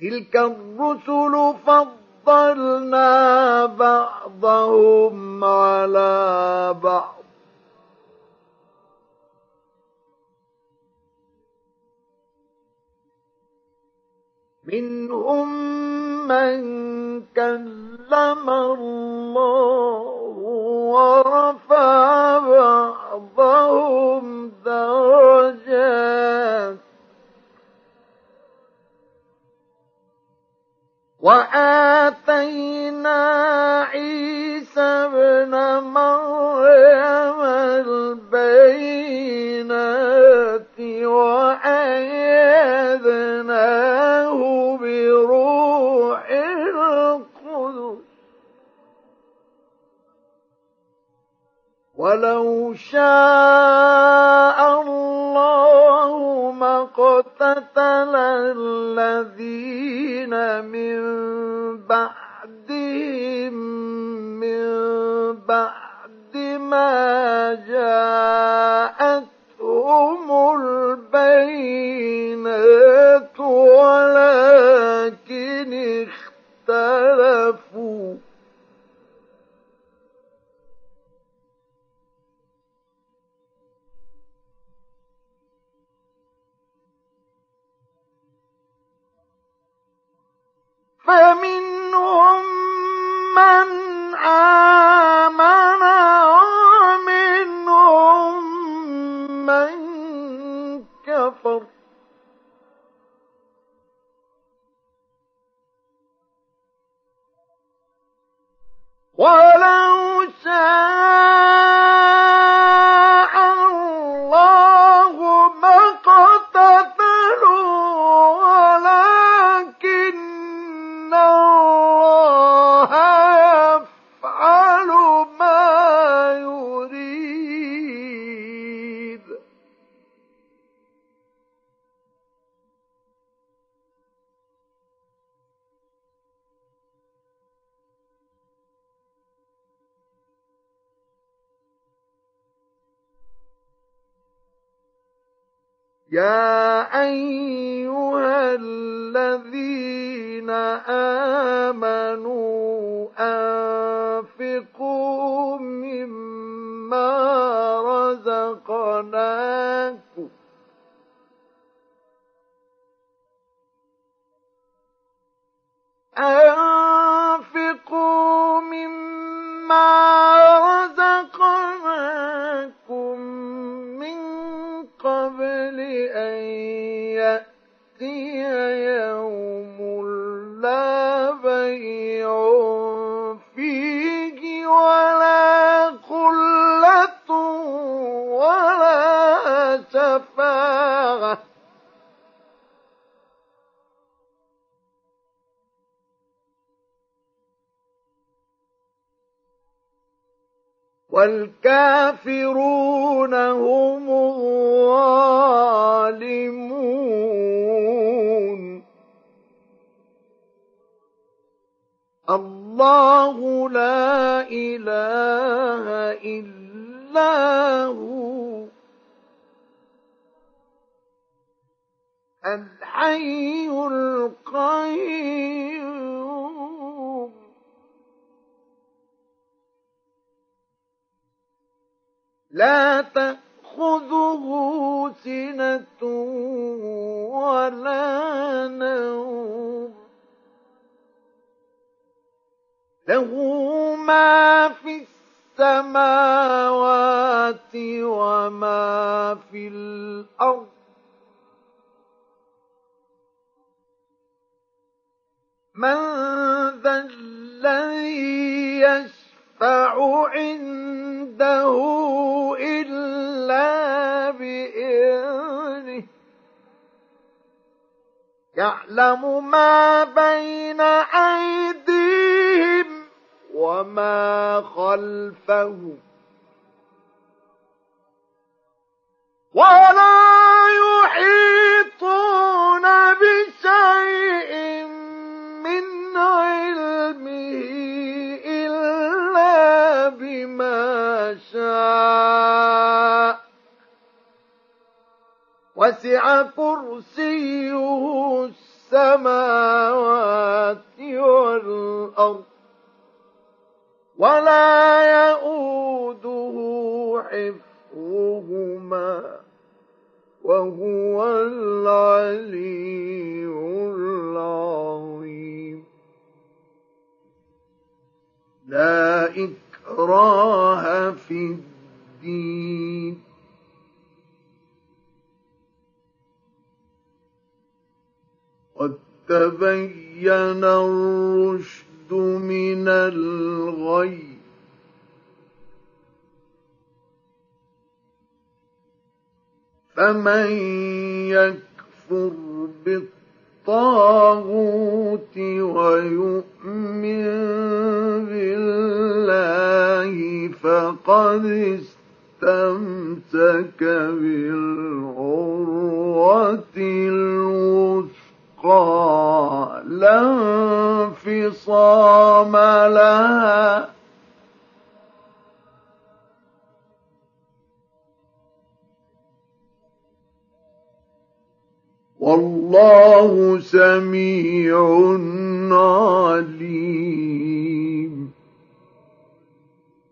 تلك الرسل فضلنا بعضهم على بعض منهم من كلم الله ورفع بعضهم درجات وآتينا عيسى ابن مريم البينات وأيدناه بروح القدس ولو شاء الله ما اقتتل الذين من بعدهم من بعد ما جاءتهم البينات ولكن اختلفوا فمنهم من آمن ومنهم من كفر ولو شاء الله ما اقتتلوا ولكن الله يفعل ما يريد يا أيها الذين آمنوا أنفقوا مما رزقناكم أنفقوا مما رزقناكم من قبل أن يأتي يوم لا بيع فيه ولا خلة ولا شفاعة والكافرون هم الظالمون الله لا إله إلا هو الحي القيوم لا تأخذه سنة ولا نوم له ما في السماوات وما في الأرض من ذا الذي يشفع عنده إلا بإذنه يعلم ما بين أيديهم وما خلفهم ولا يحيطون بشيء من علمه إلا بما شاء وسع كرسيه السماوات والأرض ولا يئوده حفظهما وهو العلي العظيم. لا إكراه في الدين قد تبين الرشد من الغي فمن يكفر بالطاغوت ويؤمن بالله فقد استمسك بالعروة الوثقى لا انفصام لها والله سميع عليم.